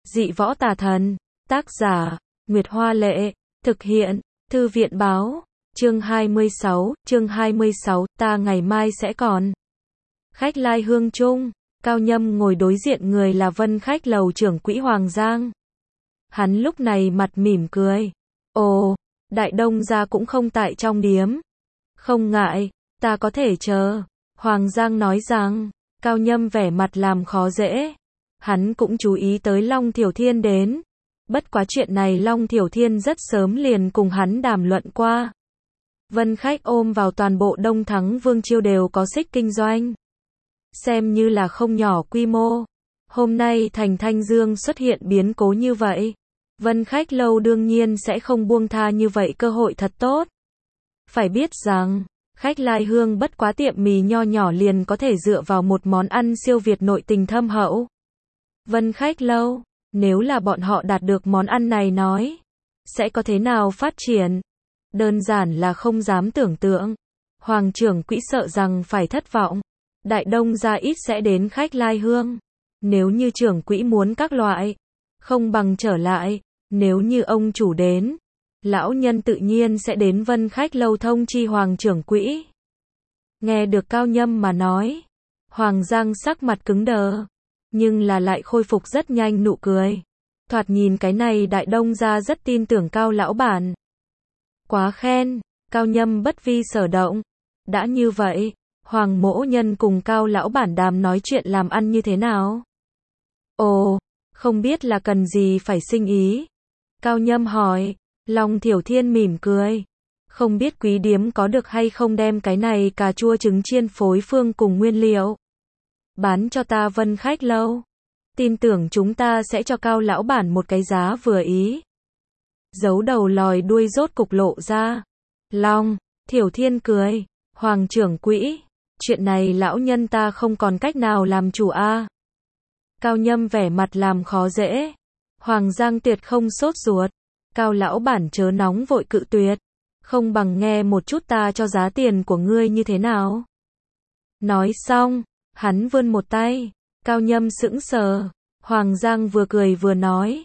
Dị võ tà thần. Tác giả, Nguyệt Hoa Lệ. Thực hiện, Thư viện Báo. Chương 26, ta ngày mai sẽ còn. Khách lai hương chung. Cao Nhâm ngồi đối diện người là Vân Khách lầu trưởng quỹ Hoàng Giang. Hắn lúc này mặt mỉm cười. Ồ, Đại Đông gia cũng không tại trong điếm. Không ngại, ta có thể chờ. Hoàng Giang nói rằng, Cao Nhâm vẻ mặt làm khó dễ. Hắn cũng chú ý tới Long Thiểu Thiên đến. Bất quá chuyện này Long Thiểu Thiên rất sớm liền cùng hắn đàm luận qua. Vân Khách ôm vào toàn bộ Đông Thắng Vương Chiêu đều có xích kinh doanh. Xem như là không nhỏ quy mô. Hôm nay thành Thanh Dương xuất hiện biến cố như vậy. Vân Khách lâu đương nhiên sẽ không buông tha như vậy cơ hội thật tốt. Phải biết rằng, Khách lai hương bất quá tiệm mì nho nhỏ liền có thể dựa vào một món ăn siêu việt nội tình thâm hậu. Vân Khách lâu, nếu là bọn họ đạt được món ăn này nói, sẽ có thế nào phát triển? Đơn giản là không dám tưởng tượng. Hoàng trưởng quỹ sợ rằng phải thất vọng. Đại Đông gia ít sẽ đến Khách lai hương. Nếu như trưởng quỹ muốn các loại, không bằng trở lại. Nếu như ông chủ đến, lão nhân tự nhiên sẽ đến Vân Khách lâu thông chi Hoàng trưởng quỹ. Nghe được Cao Nhâm mà nói, Hoàng Giang sắc mặt cứng đờ, nhưng là lại khôi phục rất nhanh nụ cười. Thoạt nhìn cái này Đại Đông gia rất tin tưởng Cao lão bản. Quá khen, Cao Nhâm bất vi sở động. Đã như vậy, Hoàng mỗ nhân cùng Cao lão bản đàm nói chuyện làm ăn như thế nào? Ồ, không biết là cần gì phải sinh ý. Cao Nhâm hỏi. Long Thiểu Thiên mỉm cười. Không biết quý điếm có được hay không đem cái này cà chua trứng chiên phối phương cùng nguyên liệu bán cho ta Vân Khách lâu. Tin tưởng chúng ta sẽ cho Cao lão bản một cái giá vừa ý. Giấu đầu lòi đuôi rốt cục lộ ra. Long Thiểu Thiên cười. Hoàng trưởng quỹ, chuyện này lão nhân ta không còn cách nào làm chủ a. Cao Nhâm vẻ mặt làm khó dễ. Hoàng Giang tuyệt không sốt ruột. Cao lão bản chớ nóng vội cự tuyệt. Không bằng nghe một chút ta cho giá tiền của ngươi như thế nào. Nói xong, hắn vươn một tay. Cao Nhâm sững sờ. Hoàng Giang vừa cười vừa nói.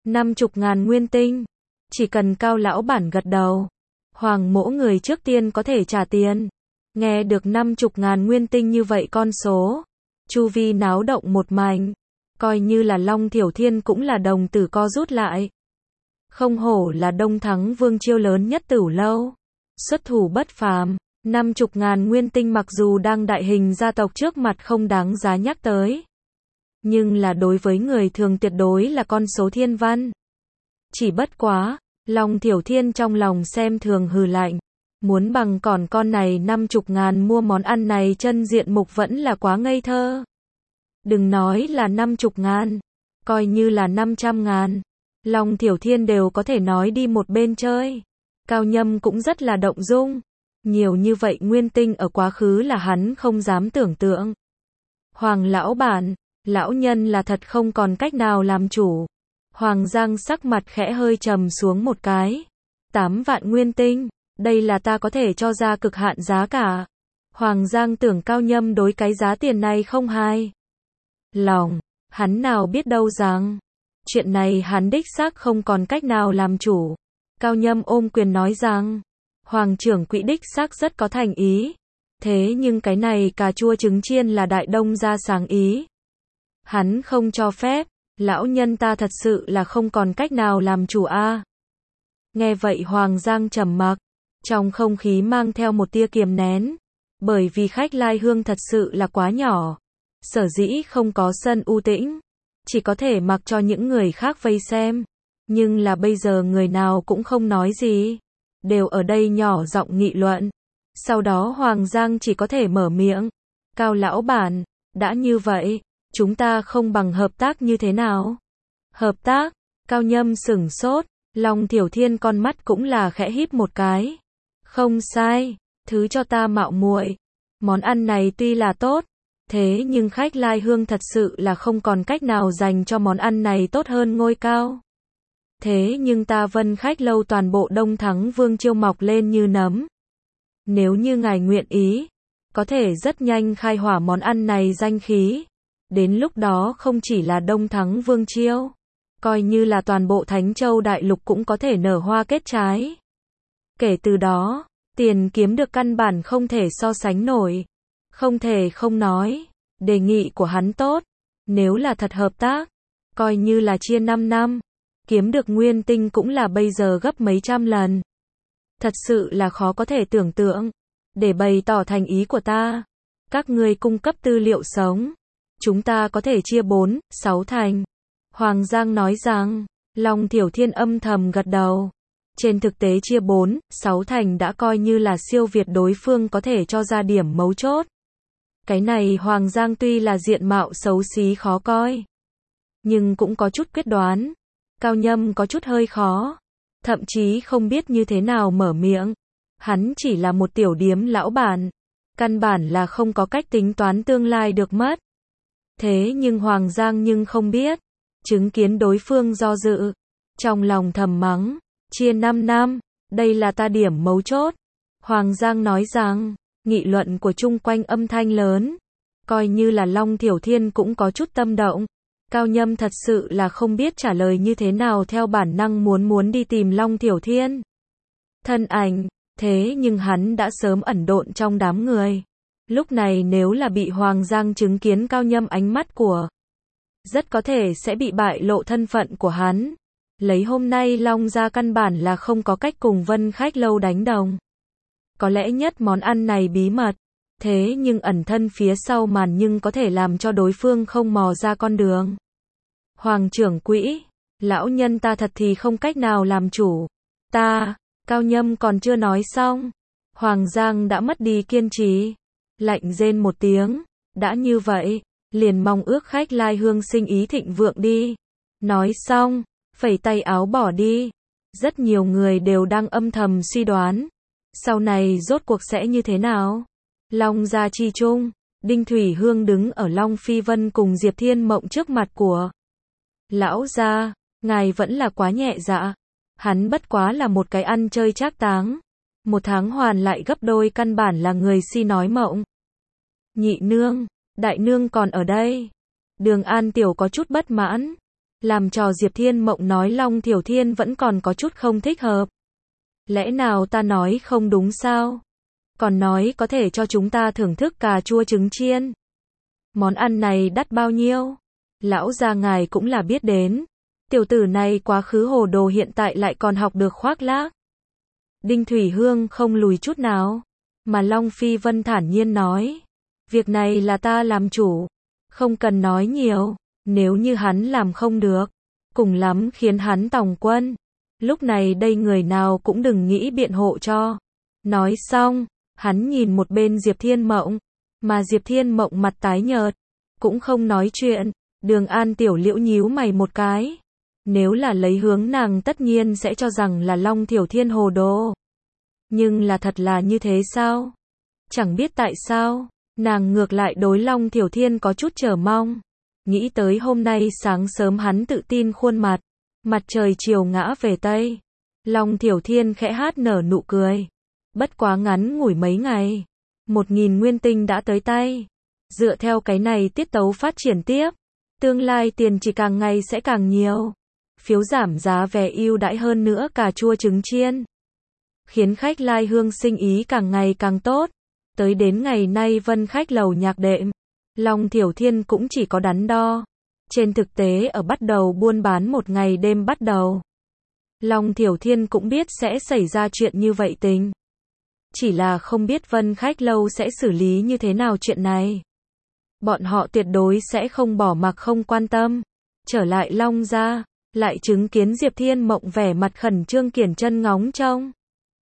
50.000 nguyên tinh. Chỉ cần Cao lão bản gật đầu. Hoàng mỗ người trước tiên có thể trả tiền. Nghe được 50.000 nguyên tinh như vậy con số. Chu vi náo động một mảnh. Coi như là Long Thiểu Thiên cũng là đồng tử co rút lại. Không hổ là Đông Thắng Vương Chiêu lớn nhất Tửu lâu. Xuất thủ bất phàm. 50.000 nguyên tinh mặc dù đang đại hình gia tộc trước mặt không đáng giá nhắc tới. Nhưng là đối với người thường tuyệt đối là con số thiên văn. Chỉ bất quá, Long Thiểu Thiên trong lòng xem thường hừ lạnh. Muốn bằng còn con này 50.000 mua món ăn này chân diện mục vẫn là quá ngây thơ. Đừng nói là 50.000, coi như là 500.000. Long Thiểu Thiên đều có thể nói đi một bên chơi. Cao Nhâm cũng rất là động dung. Nhiều như vậy nguyên tinh ở quá khứ là hắn không dám tưởng tượng. Hoàng lão bản, lão nhân là thật không còn cách nào làm chủ. Hoàng Giang sắc mặt khẽ hơi trầm xuống một cái. 8 vạn nguyên tinh, đây là ta có thể cho ra cực hạn giá cả. Hoàng Giang tưởng Cao Nhâm đối cái giá tiền này không hài lòng, hắn nào biết đâu rằng chuyện này hắn đích xác không còn cách nào làm chủ. Cao Nhâm ôm quyền nói rằng, Hoàng trưởng quỹ đích xác rất có thành ý. Thế nhưng cái này cà chua trứng chiên là Đại Đông gia sáng ý. Hắn không cho phép, lão nhân ta thật sự là không còn cách nào làm chủ a. Nghe vậy Hoàng Giang trầm mặc, trong không khí mang theo một tia kiềm nén. Bởi vì Khách lai hương thật sự là quá nhỏ. Sở dĩ không có sân u tĩnh, chỉ có thể mặc cho những người khác vây xem. Nhưng là bây giờ người nào cũng không nói gì, đều ở đây nhỏ giọng nghị luận. Sau đó Hoàng Giang chỉ có thể mở miệng. Cao lão bản, đã như vậy, chúng ta không bằng hợp tác như thế nào? Hợp tác? Cao Nhâm sửng sốt, Long Thiểu Thiên con mắt cũng là khẽ híp một cái. Không sai, thứ cho ta mạo muội. Món ăn này tuy là tốt, thế nhưng Khách lai hương thật sự là không còn cách nào dành cho món ăn này tốt hơn ngôi cao. Thế nhưng ta Vân Khách lâu toàn bộ Đông Thắng Vương Chiêu mọc lên như nấm. Nếu như ngài nguyện ý, có thể rất nhanh khai hỏa món ăn này danh khí. Đến lúc đó không chỉ là Đông Thắng Vương Chiêu, coi như là toàn bộ Thánh Châu Đại Lục cũng có thể nở hoa kết trái. Kể từ đó, tiền kiếm được căn bản không thể so sánh nổi. Không thể không nói, đề nghị của hắn tốt, nếu là thật hợp tác, coi như là chia 5 năm, kiếm được nguyên tinh cũng là bây giờ gấp mấy trăm lần. Thật sự là khó có thể tưởng tượng. Để bày tỏ thành ý của ta, các ngươi cung cấp tư liệu sống, chúng ta có thể chia 4, 6 thành. Hoàng Giang nói rằng, Long Thiểu Thiên âm thầm gật đầu. Trên thực tế chia 4, 6 thành đã coi như là siêu việt đối phương có thể cho ra điểm mấu chốt. Cái này Hoàng Giang tuy là diện mạo xấu xí khó coi, nhưng cũng có chút quyết đoán. Cao Nhâm có chút hơi khó, thậm chí không biết như thế nào mở miệng. Hắn chỉ là một tiểu điếm lão bản, căn bản là không có cách tính toán tương lai được mất. Thế nhưng Hoàng Giang nhưng không biết, chứng kiến đối phương do dự, trong lòng thầm mắng, chia 5 năm, đây là ta điểm mấu chốt. Hoàng Giang nói rằng, nghị luận của chung quanh âm thanh lớn, coi như là Long Thiểu Thiên cũng có chút tâm động. Cao Nhâm thật sự là không biết trả lời như thế nào, theo bản năng muốn đi tìm Long Thiểu Thiên thân ảnh, thế nhưng hắn đã sớm ẩn độn trong đám người. Lúc này nếu là bị Hoàng Giang chứng kiến Cao Nhâm ánh mắt của, rất có thể sẽ bị bại lộ thân phận của hắn. Lấy hôm nay Long gia căn bản là không có cách cùng Vân Khách Lâu đánh đồng. Có lẽ nhất món ăn này bí mật, thế nhưng ẩn thân phía sau màn nhưng có thể làm cho đối phương không mò ra con đường. Hoàng trưởng quỹ, lão nhân ta thật thì không cách nào làm chủ. Ta, Cao Nhâm còn chưa nói xong, Hoàng Giang đã mất đi kiên trì, lạnh rên một tiếng, đã như vậy, liền mong ước Khách Lai Hương sinh ý thịnh vượng đi. Nói xong, phẩy tay áo bỏ đi. Rất nhiều người đều đang âm thầm suy đoán, sau này rốt cuộc sẽ như thế nào. Long gia chi chung, Đinh Thủy Hương đứng ở Long Phi Vân cùng Diệp Thiên Mộng trước mặt của lão gia, ngài vẫn là quá nhẹ dạ. Hắn bất quá là một cái ăn chơi trác táng, 1 tháng hoàn lại gấp đôi, căn bản là người si nói mộng. Nhị nương, đại nương còn ở đây. Đường An Tiểu có chút bất mãn, làm trò Diệp Thiên Mộng nói Long Thiểu Thiên vẫn còn có chút không thích hợp. Lẽ nào ta nói không đúng sao? Còn nói có thể cho chúng ta thưởng thức cà chua trứng chiên. Món ăn này đắt bao nhiêu? Lão gia ngài cũng là biết đến. Tiểu tử này quá khứ hồ đồ, hiện tại lại còn học được khoác lác. Đinh Thủy Hương không lùi chút nào, mà Long Phi Vân thản nhiên nói, việc này là ta làm chủ, không cần nói nhiều, nếu như hắn làm không được, cùng lắm khiến hắn tòng quân. Lúc này đây người nào cũng đừng nghĩ biện hộ cho. Nói xong, hắn nhìn một bên Diệp Thiên Mộng, mà Diệp Thiên Mộng mặt tái nhợt, cũng không nói chuyện. Đường An Tiểu liễu nhíu mày một cái. Nếu là lấy hướng nàng tất nhiên sẽ cho rằng là Long Thiểu Thiên hồ đồ. Nhưng là thật là như thế sao? Chẳng biết tại sao, nàng ngược lại đối Long Thiểu Thiên có chút chờ mong. Nghĩ tới hôm nay sáng sớm hắn tự tin khuôn mặt, mặt trời chiều ngã về Tây. Long Thiểu Thiên khẽ hát nở nụ cười. Bất quá ngắn ngủi mấy ngày, 1000 nguyên tinh đã tới tay. Dựa theo cái này tiết tấu phát triển tiếp, tương lai tiền chỉ càng ngày sẽ càng nhiều. Phiếu giảm giá vé ưu đãi hơn nữa cà chua trứng chiên, khiến Khách Lai Hương sinh ý càng ngày càng tốt. Tới đến ngày nay Vân Khách Lầu nhạc đệm, Long Thiểu Thiên cũng chỉ có đắn đo. Trên thực tế ở bắt đầu buôn bán một ngày đêm bắt đầu, Long Thiểu Thiên cũng biết sẽ xảy ra chuyện như vậy tình. Chỉ là không biết Vân Khách Lâu sẽ xử lý như thế nào chuyện này. Bọn họ tuyệt đối sẽ không bỏ mặc không quan tâm. Trở lại Long gia, lại chứng kiến Diệp Thiên Mộng vẻ mặt khẩn trương kiển chân ngóng trông.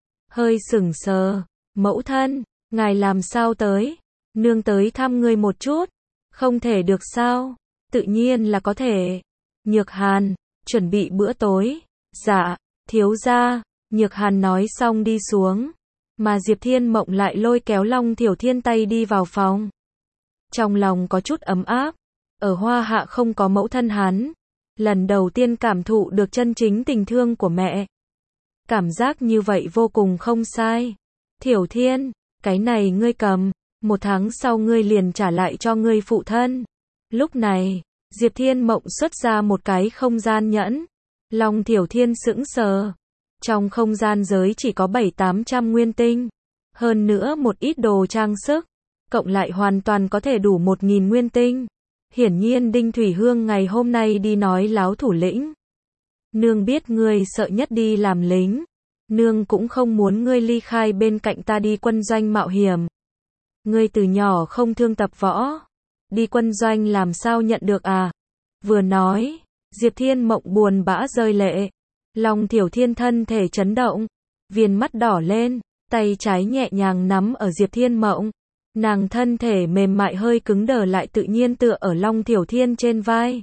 Hơi sững sờ, mẫu thân, ngài làm sao tới? Nương tới thăm ngươi một chút. Không thể được sao? Tự nhiên là có thể. Nhược Hàn, chuẩn bị bữa tối. Dạ, thiếu gia. Nhược Hàn nói xong đi xuống, mà Diệp Thiên Mộng lại lôi kéo Long Thiểu Thiên tay đi vào phòng. Trong lòng có chút ấm áp, ở Hoa Hạ không có mẫu thân hắn, lần đầu tiên cảm thụ được chân chính tình thương của mẹ. Cảm giác như vậy vô cùng không sai. Thiểu Thiên, cái này ngươi cầm, 1 tháng sau ngươi liền trả lại cho ngươi phụ thân. Lúc này, Diệp Thiên Mộng xuất ra một cái không gian nhẫn. Long Thiểu Thiên sững sờ. Trong không gian giới chỉ có 7-800 nguyên tinh. Hơn nữa một ít đồ trang sức. Cộng lại hoàn toàn có thể đủ 1000 nguyên tinh. Hiển nhiên Đinh Thủy Hương ngày hôm nay đi nói láo thủ lĩnh. Nương biết ngươi sợ nhất đi làm lính. Nương cũng không muốn ngươi ly khai bên cạnh ta đi quân doanh mạo hiểm. Ngươi từ nhỏ không thương tập võ. Đi quân doanh làm sao nhận được à? Vừa nói, Diệp Thiên Mộng buồn bã rơi lệ. Long Thiểu Thiên thân thể chấn động. Viền mắt đỏ lên, tay trái nhẹ nhàng nắm ở Diệp Thiên Mộng. Nàng thân thể mềm mại hơi cứng đờ lại tự nhiên tựa ở Long Thiểu Thiên trên vai.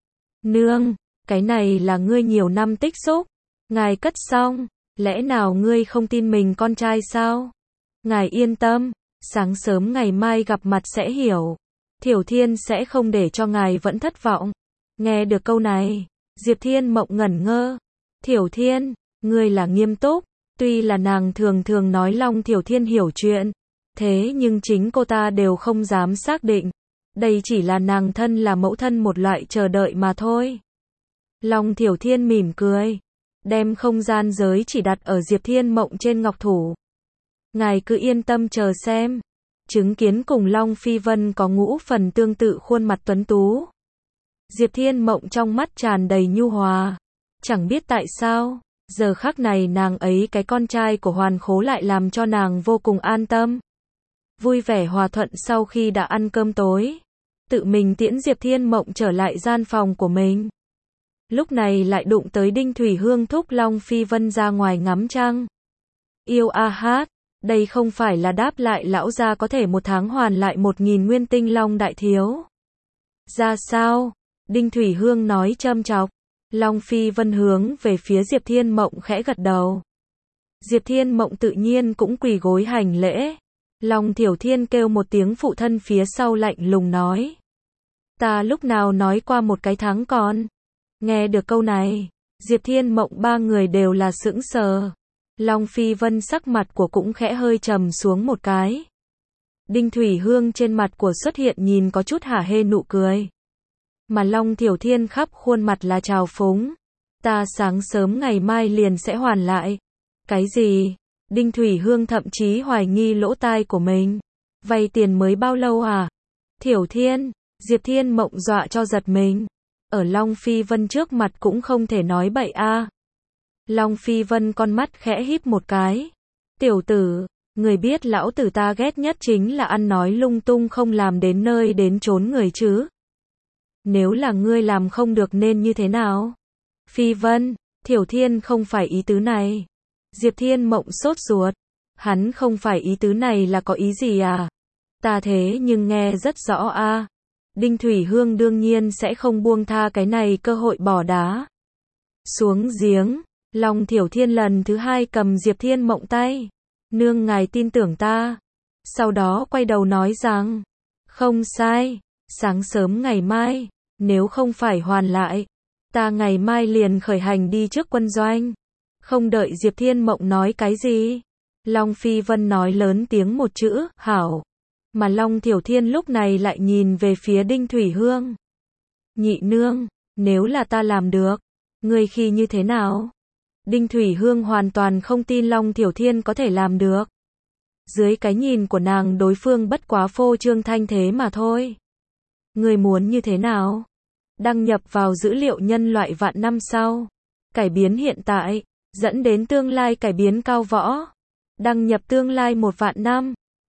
Nương, cái này là ngươi nhiều năm tích xúc. Ngài cất xong, lẽ nào ngươi không tin mình con trai sao? Ngài yên tâm, sáng sớm ngày mai gặp mặt sẽ hiểu. Thiểu Thiên sẽ không để cho ngài vẫn thất vọng. Nghe được câu này, Diệp Thiên Mộng ngẩn ngơ. Thiểu Thiên, ngươi là nghiêm túc. Tuy là nàng thường thường nói Long Thiểu Thiên hiểu chuyện. Thế nhưng chính cô ta đều không dám xác định. Đây chỉ là nàng thân là mẫu thân một loại chờ đợi mà thôi. Long Thiểu Thiên mỉm cười. Đem không gian giới chỉ đặt ở Diệp Thiên Mộng trên ngọc thủ. Ngài cứ yên tâm chờ xem. Chứng kiến cùng Long Phi Vân có ngũ phần tương tự khuôn mặt tuấn tú. Diệp Thiên Mộng trong mắt tràn đầy nhu hòa. Chẳng biết tại sao, giờ khắc này nàng ấy cái con trai của Hoàn Khố lại làm cho nàng vô cùng an tâm. Vui vẻ hòa thuận sau khi đã ăn cơm tối. Tự mình tiễn Diệp Thiên Mộng trở lại gian phòng của mình. Lúc này lại đụng tới Đinh Thủy Hương thúc Long Phi Vân ra ngoài ngắm trăng. Yêu a hát, đây không phải là đáp lại lão gia có thể một tháng hoàn lại 1000 nguyên tinh Long đại thiếu. Ra sao? Đinh Thủy Hương nói châm chọc. Long Phi Vân hướng về phía Diệp Thiên Mộng khẽ gật đầu. Diệp Thiên Mộng tự nhiên cũng quỳ gối hành lễ. Long Thiểu Thiên kêu một tiếng phụ thân phía sau lạnh lùng nói. Ta lúc nào nói qua một cái tháng con. Nghe được câu này, Diệp Thiên Mộng ba người đều là sững sờ. Long Phi Vân sắc mặt của cũng khẽ hơi trầm xuống một cái. Đinh Thủy Hương trên mặt của xuất hiện nhìn có chút hả hê nụ cười. Mà Long Thiểu Thiên khắp khuôn mặt là trào phúng. Ta sáng sớm ngày mai liền sẽ hoàn lại. Cái gì? Đinh Thủy Hương thậm chí hoài nghi lỗ tai của mình. Vay tiền mới bao lâu à? Thiểu Thiên, Diệp Thiên Mộng dọa cho giật mình. Ở Long Phi Vân trước mặt cũng không thể nói bậy a. Long Phi Vân con mắt khẽ híp một cái. Tiểu tử, người biết lão tử ta ghét nhất chính là ăn nói lung tung không làm đến nơi đến chốn người chứ. Nếu là ngươi làm không được nên như thế nào? Phi Vân, Thiểu Thiên không phải ý tứ này. Diệp Thiên Mộng sốt ruột. Hắn không phải ý tứ này là có ý gì à? Ta thế nhưng nghe rất rõ a. Đinh Thủy Hương đương nhiên sẽ không buông tha cái này cơ hội bỏ đá. Xuống giếng, Long Thiểu Thiên lần thứ hai cầm Diệp Thiên Mộng tay. Nương ngài tin tưởng ta. Sau đó quay đầu nói rằng, không sai, sáng sớm ngày mai, nếu không phải hoàn lại, ta ngày mai liền khởi hành đi trước quân doanh. Không đợi Diệp Thiên Mộng nói cái gì, Long Phi Vân nói lớn tiếng một chữ, hảo. Mà Long Thiểu Thiên lúc này lại nhìn về phía Đinh Thủy Hương. Nhị nương, nếu là ta làm được, ngươi khi như thế nào? Đinh Thủy Hương hoàn toàn không tin Long Thiểu Thiên có thể làm được. Dưới cái nhìn của nàng đối phương bất quá phô trương thanh thế mà thôi. Ngươi muốn như thế nào? Đăng nhập vào dữ liệu nhân loại vạn năm sau. Cải biến hiện tại, dẫn đến tương lai cải biến cao võ. Đăng nhập tương lai 1 vạn năm.